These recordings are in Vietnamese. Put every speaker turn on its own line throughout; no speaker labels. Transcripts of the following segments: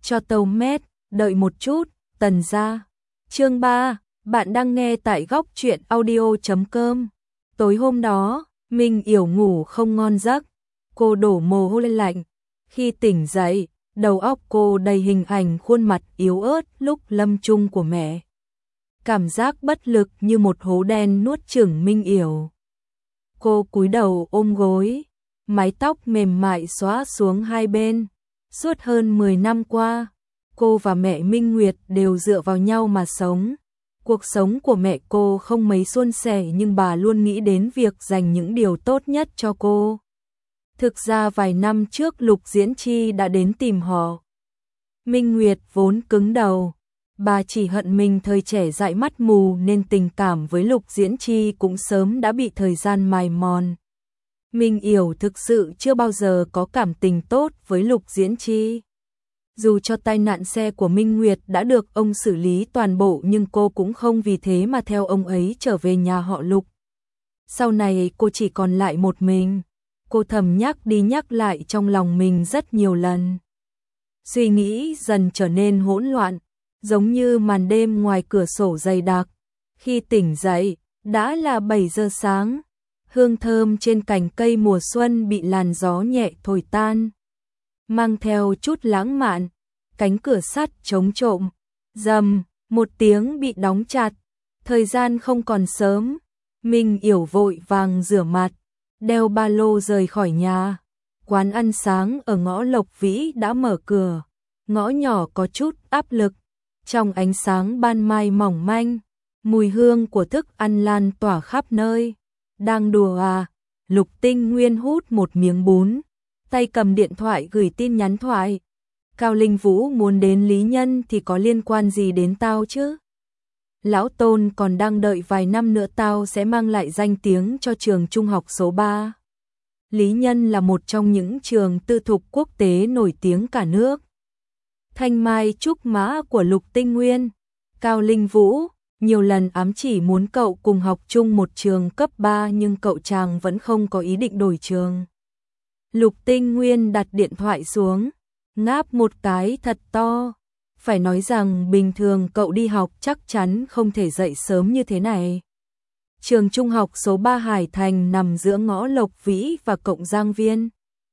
cho tâu mét, đợi một chút, Tần gia. Chương 3, bạn đang nghe tại góc truyện audio.com. Tối hôm đó, Minh Yểu ngủ không ngon giấc, cô đổ mồ hôi lạnh. Khi tỉnh dậy, đầu óc cô đầy hình ảnh khuôn mặt yếu ớt lúc lâm chung của mẹ. Cảm giác bất lực như một hố đen nuốt chửng Minh Yểu. Cô cúi đầu ôm gối, mái tóc mềm mại xõa xuống hai bên. Suốt hơn 10 năm qua, cô và mẹ Minh Nguyệt đều dựa vào nhau mà sống. Cuộc sống của mẹ cô không mấy suôn sẻ nhưng bà luôn nghĩ đến việc dành những điều tốt nhất cho cô. Thực ra vài năm trước Lục Diễn Chi đã đến tìm họ. Minh Nguyệt vốn cứng đầu, bà chỉ hận mình thời trẻ dại mắt mù nên tình cảm với Lục Diễn Chi cũng sớm đã bị thời gian mài mòn. Minh Yểu thực sự chưa bao giờ có cảm tình tốt với Lục Diễn Chi. Dù cho tai nạn xe của Minh Nguyệt đã được ông xử lý toàn bộ nhưng cô cũng không vì thế mà theo ông ấy trở về nhà họ Lục. Sau này cô chỉ còn lại một mình. Cô thầm nhắc đi nhắc lại trong lòng mình rất nhiều lần. Suy nghĩ dần trở nên hỗn loạn, giống như màn đêm ngoài cửa sổ dày đặc. Khi tỉnh dậy, đã là 7 giờ sáng. Hương thơm trên cành cây mùa xuân bị làn gió nhẹ thổi tan, mang theo chút lãng mạn. Cánh cửa sắt chống trộm, rầm, một tiếng bị đóng chặt. Thời gian không còn sớm, Minh Yểu vội vàng rửa mặt, đeo ba lô rời khỏi nhà. Quán ăn sáng ở ngõ Lộc Vĩ đã mở cửa, ngõ nhỏ có chút áp lực. Trong ánh sáng ban mai mỏng manh, mùi hương của thức ăn lan tỏa khắp nơi. Đang đùa à? Lục Tinh Nguyên hút một miếng bún, tay cầm điện thoại gửi tin nhắn thoại. Cao Linh Vũ muốn đến Lý Nhân thì có liên quan gì đến tao chứ? Lão Tôn còn đang đợi vài năm nữa tao sẽ mang lại danh tiếng cho trường trung học số 3. Lý Nhân là một trong những trường tư thục quốc tế nổi tiếng cả nước. Thanh mai trúc mã của Lục Tinh Nguyên. Cao Linh Vũ nhiều lần ám chỉ muốn cậu cùng học chung một trường cấp 3 nhưng cậu chàng vẫn không có ý định đổi trường. Lục Tinh Nguyên đặt điện thoại xuống, ngáp một cái thật to. Phải nói rằng bình thường cậu đi học chắc chắn không thể dậy sớm như thế này. Trường trung học số 3 Hải Thành nằm giữa ngõ Lộc Vĩ và Cộng Giang Viên.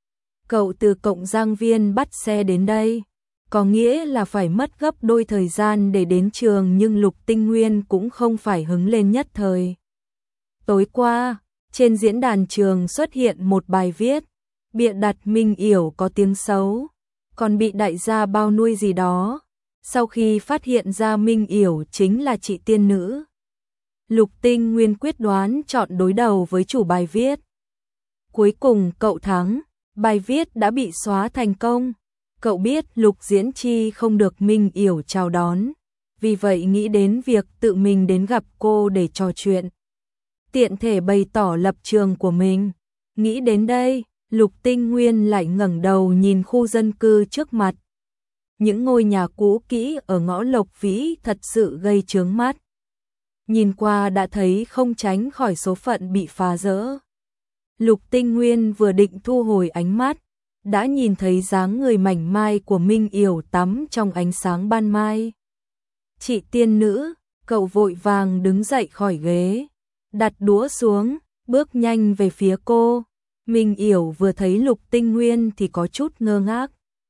Cậu từ Cộng Giang Viên bắt xe đến đây, có nghĩa là phải mất gấp đôi thời gian để đến trường nhưng Lục Tinh Nguyên cũng không phải hứng lên nhất thời. Tối qua, trên diễn đàn trường xuất hiện một bài viết, bịa đặt Minh Yểu có tiếng xấu, còn bị đại gia bao nuôi gì đó. Sau khi phát hiện ra Minh Yểu chính là chị tiên nữ, Lục Tinh Nguyên quyết đoán chọn đối đầu với chủ bài viết. Cuối cùng cậu thắng, bài viết đã bị xóa thành công. Cậu biết Lục Diễn Chi không được Minh Yểu chào đón, vì vậy nghĩ đến việc tự mình đến gặp cô để trò chuyện, tiện thể bày tỏ lập trường của mình. Nghĩ đến đây, Lục Tinh Nguyên lại ngẩng đầu nhìn khu dân cư trước mặt. Những ngôi nhà cũ kỹ ở ngõ Lộc Vĩ thật sự gây chướng mắt. Nhìn qua đã thấy không tránh khỏi số phận bị phá rỡ. Lục Tinh Nguyên vừa định thu hồi ánh mắt, đã nhìn thấy dáng người mảnh mai của Minh Yểu tắm trong ánh sáng ban mai. Chị tiên nữ, cậu vội vàng đứng dậy khỏi ghế, đặt đũa xuống, bước nhanh về phía cô. Minh Yểu vừa thấy Lục Tinh Nguyên thì có chút ngơ ngác.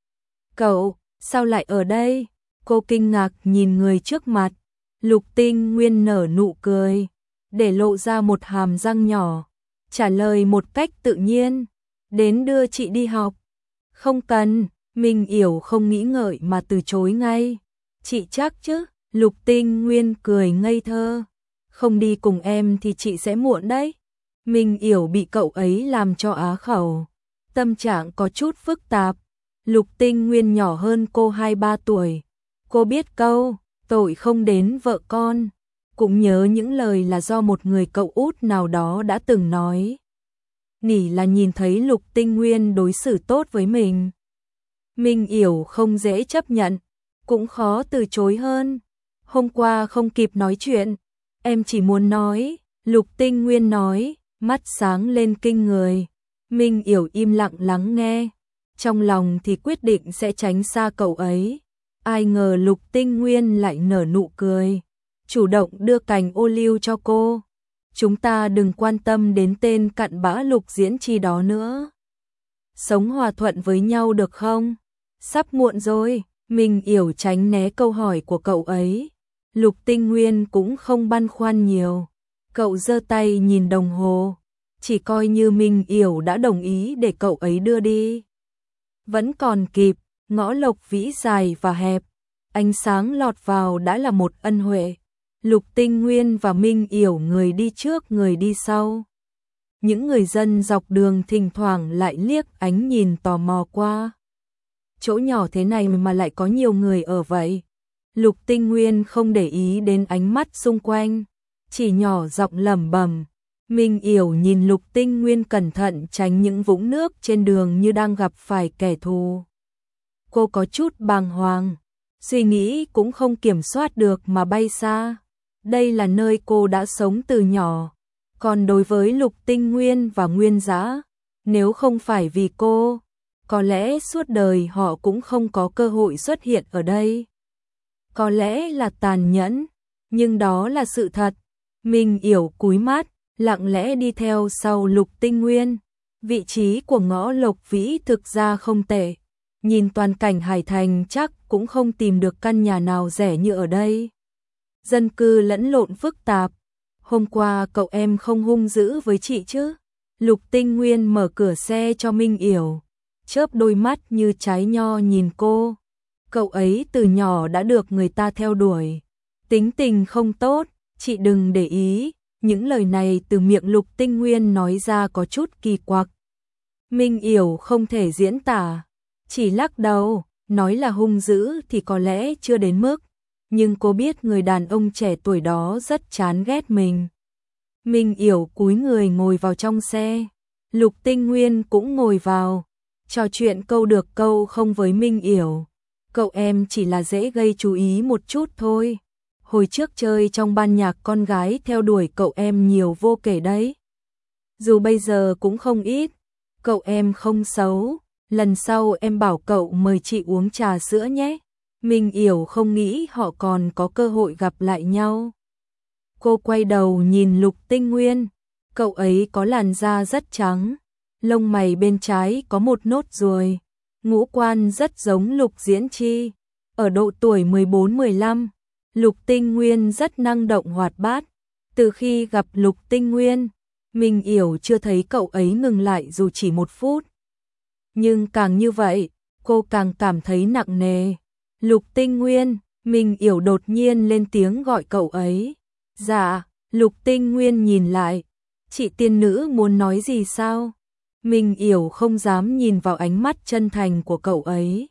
Cậu, sao lại ở đây? Cô kinh ngạc nhìn người trước mặt. Lục Tinh Nguyên nở nụ cười, để lộ ra một hàm răng nhỏ, trả lời một cách tự nhiên. Đến đưa chị đi học. Không cần, Minh Yểu không nghĩ ngợi mà từ chối ngay. Chị chắc chứ? Lục Tinh Nguyên cười ngây thơ. Không đi cùng em thì chị sẽ muộn đấy. Minh Yểu bị cậu ấy làm cho á khẩu, tâm trạng có chút phức tạp. Lục Tinh Nguyên nhỏ hơn cô 2-3 tuổi. Cô biết câu, tội không đến vợ con. Cũng nhớ những lời là do một người cậu út nào đó đã từng nói. Nỉ là nhìn thấy Lục Tinh Nguyên đối xử tốt với mình. Minh Yểu không dễ chấp nhận, cũng khó từ chối hơn. Hôm qua không kịp nói chuyện, em chỉ muốn nói, Lục Tinh Nguyên nói, mắt sáng lên kinh người. Minh Yểu im lặng lắng nghe, trong lòng thì quyết định sẽ tránh xa cậu ấy. Ai ngờ Lục Tinh Nguyên lại nở nụ cười, chủ động đưa cành ô liu cho cô. Chúng ta đừng quan tâm đến tên cặn bã Lục Diễn Chi đó nữa. Sống hòa thuận với nhau được không? Sắp muộn rồi. Minh Yểu tránh né câu hỏi của cậu ấy. Lục Tinh Nguyên cũng không băn khoăn nhiều. Cậu giơ tay nhìn đồng hồ. Chỉ coi như Minh Yểu đã đồng ý để cậu ấy đưa đi. Vẫn còn kịp, ngõ Lộc Vĩ dài và hẹp. Ánh sáng lọt vào đã là một ân huệ. Lục Tinh Nguyên và Minh Yểu người đi trước người đi sau. Những người dân dọc đường thỉnh thoảng lại liếc ánh nhìn tò mò qua. Chỗ nhỏ thế này mà lại có nhiều người ở vậy. Lục Tinh Nguyên không để ý đến ánh mắt xung quanh, chỉ nhỏ giọng lẩm bẩm. Minh Yểu nhìn Lục Tinh Nguyên cẩn thận tránh những vũng nước trên đường như đang gặp phải kẻ thù. Cô có chút bàng hoàng, suy nghĩ cũng không kiểm soát được mà bay xa. Đây là nơi cô đã sống từ nhỏ. Còn đối với Lục Tinh Nguyên và Nguyên Dã, nếu không phải vì cô, có lẽ suốt đời họ cũng không có cơ hội xuất hiện ở đây. Có lẽ là tàn nhẫn, nhưng đó là sự thật. Minh Yểu cúi mắt, lặng lẽ đi theo sau Lục Tinh Nguyên. Vị trí của ngõ Lộc Vĩ thực ra không tệ. Nhìn toàn cảnh Hải Thành chắc cũng không tìm được căn nhà nào rẻ như ở đây. Dân cư lẫn lộn phức tạp. Hôm qua cậu em không hung dữ với chị chứ? Lục Tinh Nguyên mở cửa xe cho Minh Yểu, chớp đôi mắt như trái nho nhìn cô. Cậu ấy từ nhỏ đã được người ta theo đuổi. Tính tình không tốt, chị đừng để ý. Những lời này từ miệng Lục Tinh Nguyên nói ra có chút kỳ quặc. Minh Yểu không thể diễn tả, chỉ lắc đầu, nói là hung dữ thì có lẽ chưa đến mức. Nhưng cô biết người đàn ông trẻ tuổi đó rất chán ghét mình. Minh Yểu cúi người ngồi vào trong xe. Lục Tinh Nguyên cũng ngồi vào. Trò chuyện câu được câu không với Minh Yểu. Cậu em chỉ là dễ gây chú ý một chút thôi. Hồi trước chơi trong ban nhạc con gái theo đuổi cậu em nhiều vô kể đấy. Dù bây giờ cũng không ít. Cậu em không xấu. Lần sau em bảo cậu mời chị uống trà sữa nhé. Minh Yểu không nghĩ họ còn có cơ hội gặp lại nhau. Cô quay đầu nhìn Lục Tinh Nguyên. Cậu ấy có làn da rất trắng. Lông mày bên trái có một nốt ruồi. Ngũ quan rất giống Lục Diễn Chi. Ở độ tuổi 14-15, Lục Tinh Nguyên rất năng động hoạt bát. Từ khi gặp Lục Tinh Nguyên, Minh Yểu chưa thấy cậu ấy ngừng lại dù chỉ một phút. Nhưng càng như vậy, cô càng cảm thấy nặng nề. Lục Tinh Nguyên, Minh Yểu đột nhiên lên tiếng gọi cậu ấy. Dạ, Lục Tinh Nguyên nhìn lại. Chị tiên nữ muốn nói gì sao? Minh Yểu không dám nhìn vào ánh mắt chân thành của cậu ấy.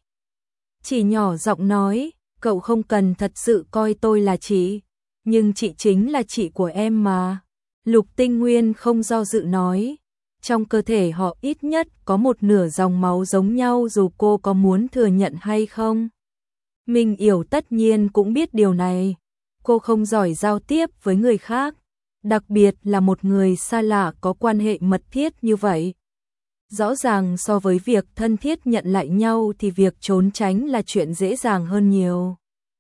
Chỉ nhỏ giọng nói, cậu không cần thật sự coi tôi là chị, nhưng chị chính là chị của em mà. Lục Tinh Nguyên không do dự nói, trong cơ thể họ ít nhất có một nửa dòng máu giống nhau dù cô có muốn thừa nhận hay không. Minh Yểu tất nhiên cũng biết điều này. Cô không giỏi giao tiếp với người khác, đặc biệt là một người xa lạ có quan hệ mật thiết như vậy. Rõ ràng so với việc thân thiết nhận lại nhau thì việc trốn tránh là chuyện dễ dàng hơn nhiều.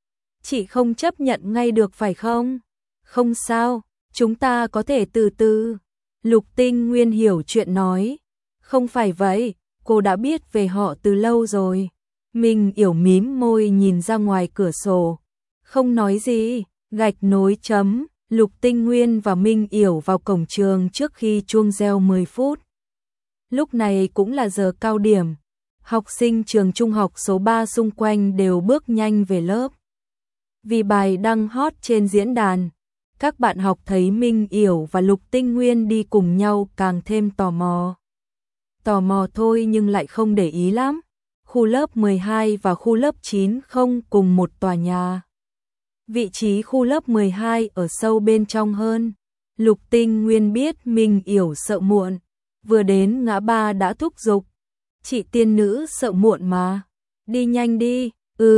Chị không chấp nhận ngay được phải không? Không sao, chúng ta có thể từ từ. Lục Tinh Nguyên hiểu chuyện nói. Không phải vậy, cô đã biết về họ từ lâu rồi. Minh Yểu mím môi nhìn ra ngoài cửa sổ. Không nói gì, gạch nối chấm. Lục Tinh Nguyên và Minh Yểu vào cổng trường trước khi chuông reo 10 phút. Lúc này cũng là giờ cao điểm. Học sinh trường trung học số 3 xung quanh đều bước nhanh về lớp. Vì bài đăng hot trên diễn đàn, các bạn học thấy Minh Yểu và Lục Tinh Nguyên đi cùng nhau càng thêm tò mò. Tò mò thôi nhưng lại không để ý lắm. Khu lớp 12 và khu lớp 9 không cùng một tòa nhà. Vị trí khu lớp 12 ở sâu bên trong hơn. Lục Tinh Nguyên biết Minh Yểu sợ muộn. Vừa đến ngã ba đã thúc giục. Chị tiên nữ sợ muộn mà. Đi nhanh đi.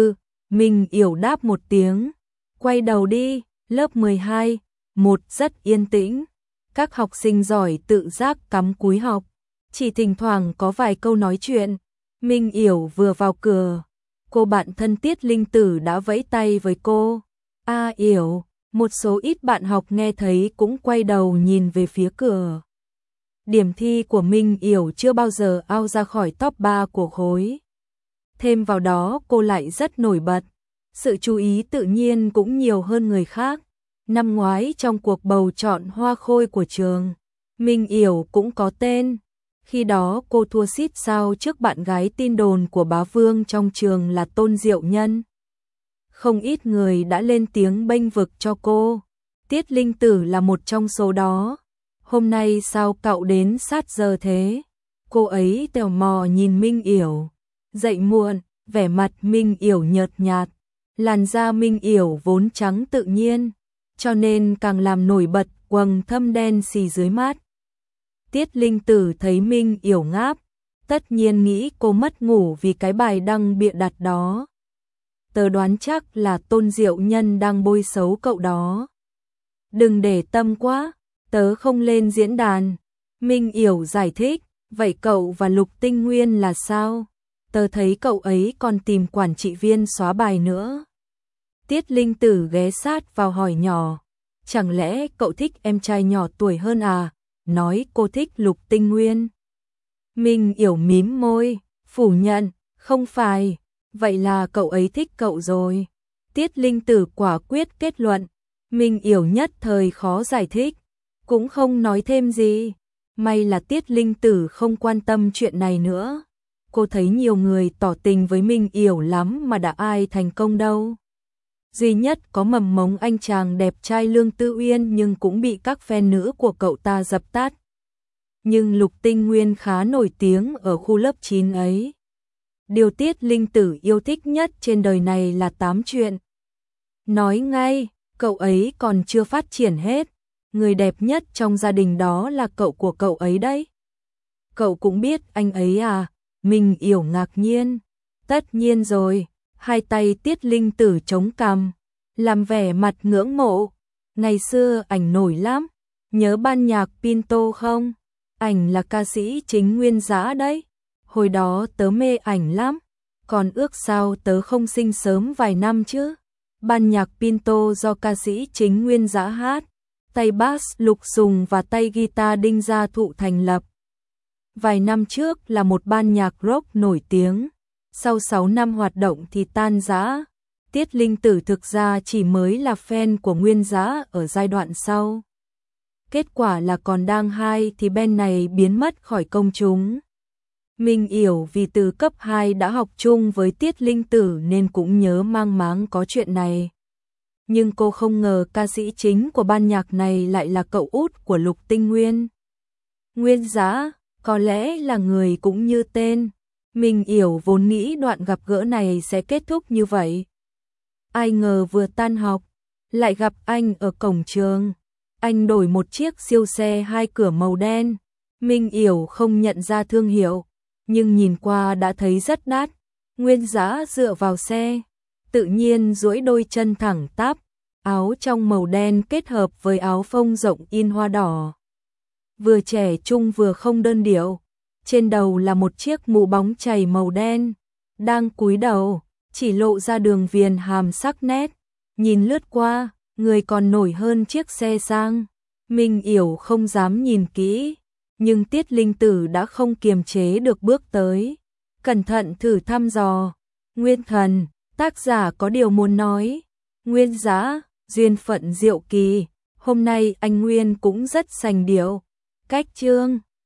Minh Yểu đáp một tiếng. Quay đầu đi. Lớp 12. Một rất yên tĩnh. Các học sinh giỏi tự giác cắm cúi học. Chỉ thỉnh thoảng có vài câu nói chuyện. Minh Yểu vừa vào cửa. cô bạn thân Tiết Linh Tử đã vẫy tay với cô. A Yểu, một số ít bạn học nghe thấy cũng quay đầu nhìn về phía cửa. Điểm thi của Minh Yểu chưa bao giờ out ra khỏi top 3 của khối. Thêm vào đó cô lại rất nổi bật. Sự chú ý tự nhiên cũng nhiều hơn người khác. Năm ngoái trong cuộc bầu chọn hoa khôi của trường, Minh Yểu cũng có tên. Khi đó cô thua xít sao trước bạn gái tin đồn của bá vương trong trường là Tôn Diệu Nhân. Không ít người đã lên tiếng bênh vực cho cô. Tiết Linh Tử là một trong số đó. Hôm nay sao cậu đến sát giờ thế? Cô ấy tò mò nhìn Minh Yểu. Dậy muộn, vẻ mặt Minh Yểu nhợt nhạt. Làn da Minh Yểu vốn trắng tự nhiên, cho nên càng làm nổi bật quầng thâm đen xì dưới mắt. Tiết Linh Tử thấy Minh Yểu ngáp, tất nhiên nghĩ cô mất ngủ vì cái bài đăng bịa đặt đó. Tớ đoán chắc là Tôn Diệu Nhân đang bôi xấu cậu đó. Đừng để tâm quá, tớ không lên diễn đàn. Minh Yểu giải thích, vậy cậu và Lục Tinh Nguyên là sao? Tớ thấy cậu ấy còn tìm quản trị viên xóa bài nữa. Tiết Linh Tử ghé sát vào hỏi nhỏ, chẳng lẽ cậu thích em trai nhỏ tuổi hơn à? Nói cô thích Lục Tinh Nguyên. Minh Yểu mím môi, phủ nhận, không phải, vậy là cậu ấy thích cậu rồi. Tiết Linh Tử quả quyết kết luận, Minh Yểu nhất thời khó giải thích, cũng không nói thêm gì. May là Tiết Linh Tử không quan tâm chuyện này nữa. Cô thấy nhiều người tỏ tình với Minh Yểu lắm mà đã ai thành công đâu. Duy nhất có mầm mống anh chàng đẹp trai Lương Tư Uyên nhưng cũng bị các fan nữ của cậu ta dập tắt. Nhưng Lục Tinh Nguyên khá nổi tiếng ở khu lớp 9 ấy. Điều Tiết Linh Tử yêu thích nhất trên đời này là tám chuyện. Nói ngay, cậu ấy còn chưa phát triển hết. Người đẹp nhất trong gia đình đó là cậu của cậu ấy đấy. Cậu cũng biết anh ấy à? Minh Yểu ngạc nhiên. Tất nhiên rồi. Hai tay Tiết Linh Tử chống cằm, làm vẻ mặt ngưỡng mộ. Ngày xưa ảnh nổi lắm, nhớ ban nhạc Pinto không? Ảnh là ca sĩ chính Nguyên Dã đấy. Hồi đó tớ mê ảnh lắm, còn ước sao tớ không sinh sớm vài năm chứ. Ban nhạc Pinto do ca sĩ chính Nguyên Dã hát, tay bass Lục Sùng và tay guitar Đinh Gia Thụ thành lập. Vài năm trước là một ban nhạc rock nổi tiếng. Sau 6 năm hoạt động thì tan rã. Tiết Linh Tử thực ra chỉ mới là fan của Nguyên Dã ở giai đoạn sau. Kết quả là còn đang hai thì band này biến mất khỏi công chúng. Minh Yểu vì từ cấp 2 đã học chung với Tiết Linh Tử nên cũng nhớ mang máng có chuyện này. Nhưng cô không ngờ ca sĩ chính của ban nhạc này lại là cậu út của Lục Tinh Nguyên. Nguyên Dã, có lẽ là người cũng như tên. Minh Yểu vốn nghĩ đoạn gặp gỡ này sẽ kết thúc như vậy. Ai ngờ vừa tan học, lại gặp anh ở cổng trường. Anh đổi một chiếc siêu xe 2 cửa màu đen. Minh Yểu không nhận ra thương hiệu, nhưng nhìn qua đã thấy rất đắt. Nguyên Dã dựa vào xe, tự nhiên duỗi đôi chân thẳng tắp, áo trong màu đen kết hợp với áo phông rộng in hoa đỏ. Vừa trẻ trung vừa không đơn điệu. Trên đầu là một chiếc mũ bóng chảy màu đen, đang cúi đầu, chỉ lộ ra đường viền hàm sắc nét. Nhìn lướt qua, người còn nổi hơn chiếc xe sang. Minh Yểu không dám nhìn kỹ, nhưng Tiết Linh Tử đã không kiềm chế được bước tới. Cẩn thận thử thăm dò. Nguyên Thần, tác giả có điều muốn nói. Nguyên Dã, duyên phận diệu kỳ. Hôm nay anh Nguyên cũng rất sành điệu. Cách chương